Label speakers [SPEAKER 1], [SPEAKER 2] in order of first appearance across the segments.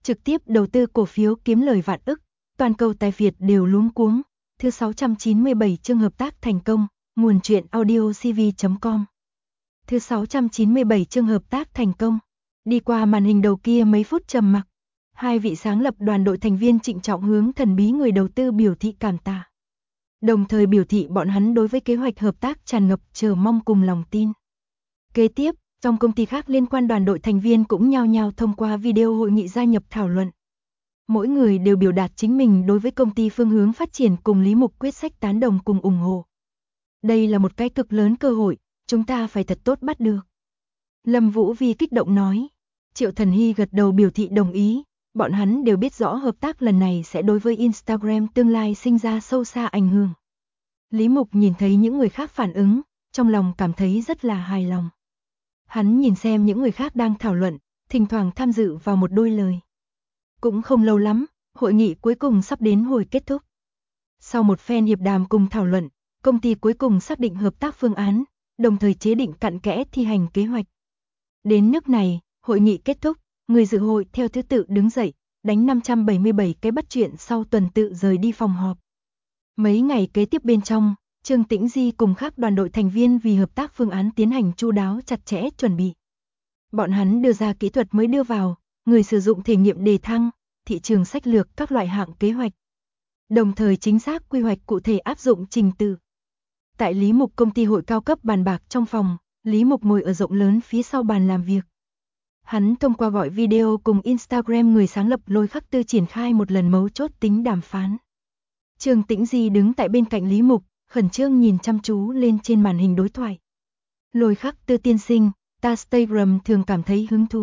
[SPEAKER 1] trực tiếp đầu tư cổ phiếu kiếm lời vạn ức, toàn cầu tài Việt đều luống cuống. Thứ 697 chương hợp tác thành công, nguồn truyện audiocv.com. Thứ 697 chương hợp tác thành công. Đi qua màn hình đầu kia mấy phút trầm mặc, hai vị sáng lập đoàn đội thành viên trịnh trọng hướng thần bí người đầu tư biểu thị cảm tạ. Đồng thời biểu thị bọn hắn đối với kế hoạch hợp tác tràn ngập chờ mong cùng lòng tin. Kế tiếp, trong công ty khác liên quan đoàn đội thành viên cũng nhao nhao thông qua video hội nghị gia nhập thảo luận. Mỗi người đều biểu đạt chính mình đối với công ty phương hướng phát triển cùng Lý Mục quyết sách tán đồng cùng ủng hộ. Đây là một cái cực lớn cơ hội, chúng ta phải thật tốt bắt được. Lâm Vũ Vi kích động nói. Triệu Thần Hy gật đầu biểu thị đồng ý, bọn hắn đều biết rõ hợp tác lần này sẽ đối với Instagram tương lai sinh ra sâu xa ảnh hưởng. Lý Mục nhìn thấy những người khác phản ứng, trong lòng cảm thấy rất là hài lòng. Hắn nhìn xem những người khác đang thảo luận, thỉnh thoảng tham dự vào một đôi lời. Cũng không lâu lắm, hội nghị cuối cùng sắp đến hồi kết thúc. Sau một phen hiệp đàm cùng thảo luận, công ty cuối cùng xác định hợp tác phương án, đồng thời chế định cặn kẽ thi hành kế hoạch. Đến nước này, hội nghị kết thúc, người dự hội theo thứ tự đứng dậy, đánh 577 cái bắt chuyện sau tuần tự rời đi phòng họp. Mấy ngày kế tiếp bên trong, Trương Tĩnh Di cùng các đoàn đội thành viên vì hợp tác phương án tiến hành chu đáo chặt chẽ chuẩn bị. Bọn hắn đưa ra kỹ thuật mới đưa vào, người sử dụng thể nghiệm đề thăng, thị trường sách lược các loại hạng kế hoạch. Đồng thời chính xác quy hoạch cụ thể áp dụng trình tự. Tại Lý Mục công ty hội cao cấp bàn bạc trong phòng, Lý Mục ngồi ở rộng lớn phía sau bàn làm việc. Hắn thông qua gọi video cùng Instagram người sáng lập Lôi Khắc Tư triển khai một lần mấu chốt tính đàm phán. Trương Tĩnh Di đứng tại bên cạnh Lý Mục, khẩn trương nhìn chăm chú lên trên màn hình đối thoại. Lôi Khắc Tư tiên sinh, ta Instagram thường cảm thấy hứng thú.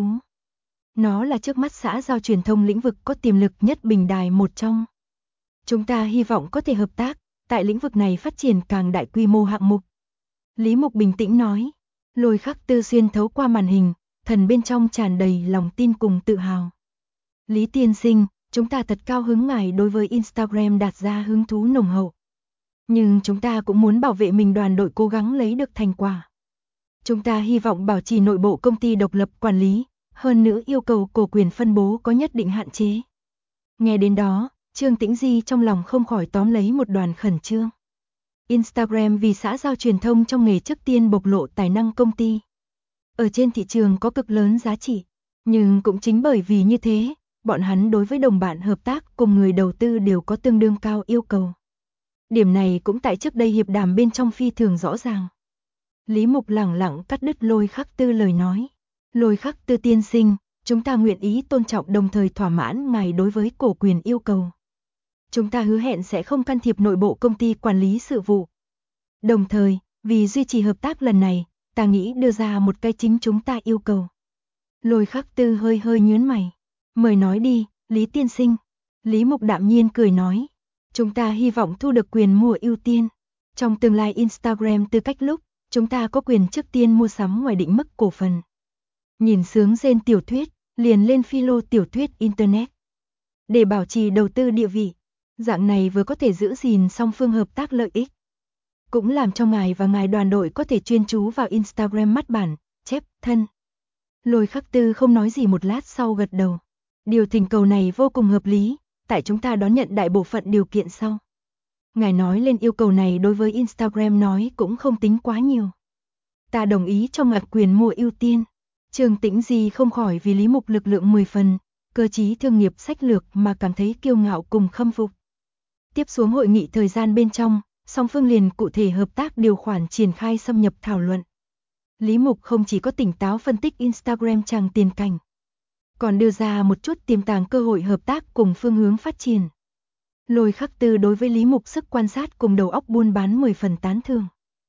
[SPEAKER 1] Nó là trước mắt xã giao truyền thông lĩnh vực có tiềm lực nhất bình đài một trong. Chúng ta hy vọng có thể hợp tác, tại lĩnh vực này phát triển càng đại quy mô hạng mục. Lý Mục bình tĩnh nói, Lôi Khắc Tư xuyên thấu qua màn hình, thần bên trong tràn đầy lòng tin cùng tự hào. Lý tiên sinh, chúng ta thật cao hứng ngài đối với Instagram đạt ra hứng thú nồng hậu. Nhưng chúng ta cũng muốn bảo vệ mình đoàn đội cố gắng lấy được thành quả. Chúng ta hy vọng bảo trì nội bộ công ty độc lập quản lý, hơn nữa yêu cầu cổ quyền phân bố có nhất định hạn chế. Nghe đến đó, Trương Tĩnh Di trong lòng không khỏi tóm lấy một đoàn khẩn trương. Instagram vì xã giao truyền thông trong nghề trước tiên bộc lộ tài năng công ty. Ở trên thị trường có cực lớn giá trị, nhưng cũng chính bởi vì như thế, bọn hắn đối với đồng bạn hợp tác cùng người đầu tư đều có tương đương cao yêu cầu. Điểm này cũng tại trước đây hiệp đàm bên trong phi thường rõ ràng. Lý Mục lẳng lặng cắt đứt Lôi Khắc Tư lời nói. Lôi Khắc Tư tiên sinh, chúng ta nguyện ý tôn trọng đồng thời thỏa mãn ngài đối với cổ quyền yêu cầu. Chúng ta hứa hẹn sẽ không can thiệp nội bộ công ty quản lý sự vụ. Đồng thời, vì duy trì hợp tác lần này, ta nghĩ đưa ra một cái chính chúng ta yêu cầu. Lôi Khắc Tư hơi hơi nhướng mày. Mời nói đi, Lý tiên sinh. Lý Mục đạm nhiên cười nói. Chúng ta hy vọng thu được quyền mua ưu tiên. Trong tương lai Instagram tư cách lúc, chúng ta có quyền trước tiên mua sắm ngoài định mức cổ phần. Nhìn sướng rên tiểu thuyết, liền lên philo tiểu thuyết Internet. Để bảo trì đầu tư địa vị, dạng này vừa có thể giữ gìn song phương hợp tác lợi ích. Cũng làm cho ngài và ngài đoàn đội có thể chuyên chú vào Instagram mắt bản, chép, thân. Lôi Khắc Tư không nói gì một lát sau gật đầu. Điều thỉnh cầu này vô cùng hợp lý, tại chúng ta đón nhận đại bộ phận điều kiện sau. Ngài nói lên yêu cầu này đối với Instagram nói cũng không tính quá nhiều. Ta đồng ý cho ngạch quyền mua ưu tiên. Trương Tĩnh Di không khỏi vì Lý Mục lực lượng 10 phần, cơ trí thương nghiệp sách lược mà cảm thấy kiêu ngạo cùng khâm phục. Tiếp xuống hội nghị thời gian bên trong, song phương liền cụ thể hợp tác điều khoản triển khai xâm nhập thảo luận. Lý Mục không chỉ có tỉnh táo phân tích Instagram tràng tiền cảnh, còn đưa ra một chút tiềm tàng cơ hội hợp tác cùng phương hướng phát triển. Lôi Khắc Tư đối với Lý Mục sức quan sát cùng đầu óc buôn bán 10 phần tán thưởng.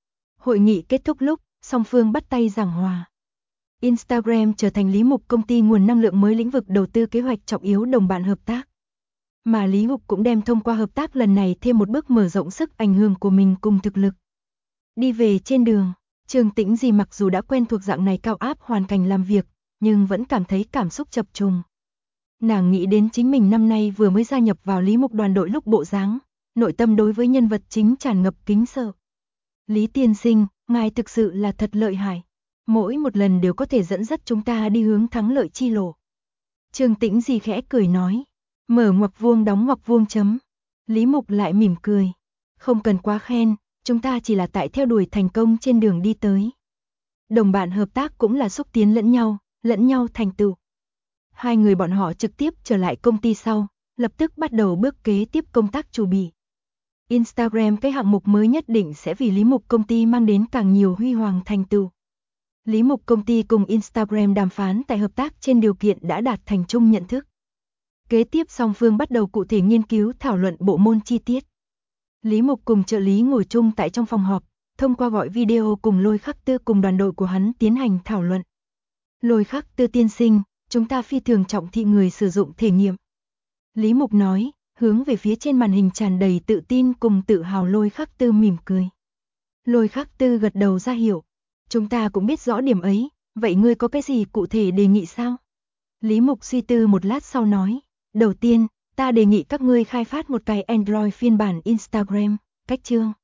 [SPEAKER 1] Hội nghị kết thúc lúc, song phương bắt tay giảng hòa. Instagram trở thành Lý Mục công ty nguồn năng lượng mới lĩnh vực đầu tư kế hoạch trọng yếu đồng bạn hợp tác. Mà Lý Mục cũng đem thông qua hợp tác lần này thêm một bước mở rộng sức ảnh hưởng của mình cùng thực lực. Đi về trên đường, Trương Tĩnh Di mặc dù đã quen thuộc dạng này cao áp hoàn cảnh làm việc, nhưng vẫn cảm thấy cảm xúc chập trùng. Nàng nghĩ đến chính mình năm nay vừa mới gia nhập vào Lý Mục đoàn đội lúc bộ dáng, nội tâm đối với nhân vật chính tràn ngập kính sợ. Lý tiên sinh, ngài thực sự là thật lợi hại. Mỗi một lần đều có thể dẫn dắt chúng ta đi hướng thắng lợi chi lộ. Trương Tĩnh Di khẽ cười nói. Mở ngoặc vuông đóng ngoặc vuông chấm. Lý Mục lại mỉm cười. Không cần quá khen, chúng ta chỉ là tại theo đuổi thành công trên đường đi tới. Đồng bạn hợp tác cũng là xúc tiến lẫn nhau thành tựu. Hai người bọn họ trực tiếp trở lại công ty sau, lập tức bắt đầu bước kế tiếp công tác chuẩn bị. Instagram cái hạng mục mới nhất định sẽ vì Lý Mục công ty mang đến càng nhiều huy hoàng thành tựu. Lý Mục công ty cùng Instagram đàm phán tại hợp tác trên điều kiện đã đạt thành chung nhận thức. Kế tiếp song phương bắt đầu cụ thể nghiên cứu thảo luận bộ môn chi tiết. Lý Mục cùng trợ lý ngồi chung tại trong phòng họp, thông qua gọi video cùng Lôi Khắc Tư cùng đoàn đội của hắn tiến hành thảo luận. Lôi Khắc Tư tiên sinh, chúng ta phi thường trọng thị người sử dụng thể nghiệm. Lý Mục nói, hướng về phía trên màn hình tràn đầy tự tin cùng tự hào. Lôi Khắc Tư mỉm cười. Lôi Khắc Tư gật đầu ra hiệu. Chúng ta cũng biết rõ điểm ấy, vậy ngươi có cái gì cụ thể đề nghị sao? Lý Mục suy tư một lát sau nói, đầu tiên, ta đề nghị các ngươi khai phát một cái Android phiên bản Instagram, cách chương.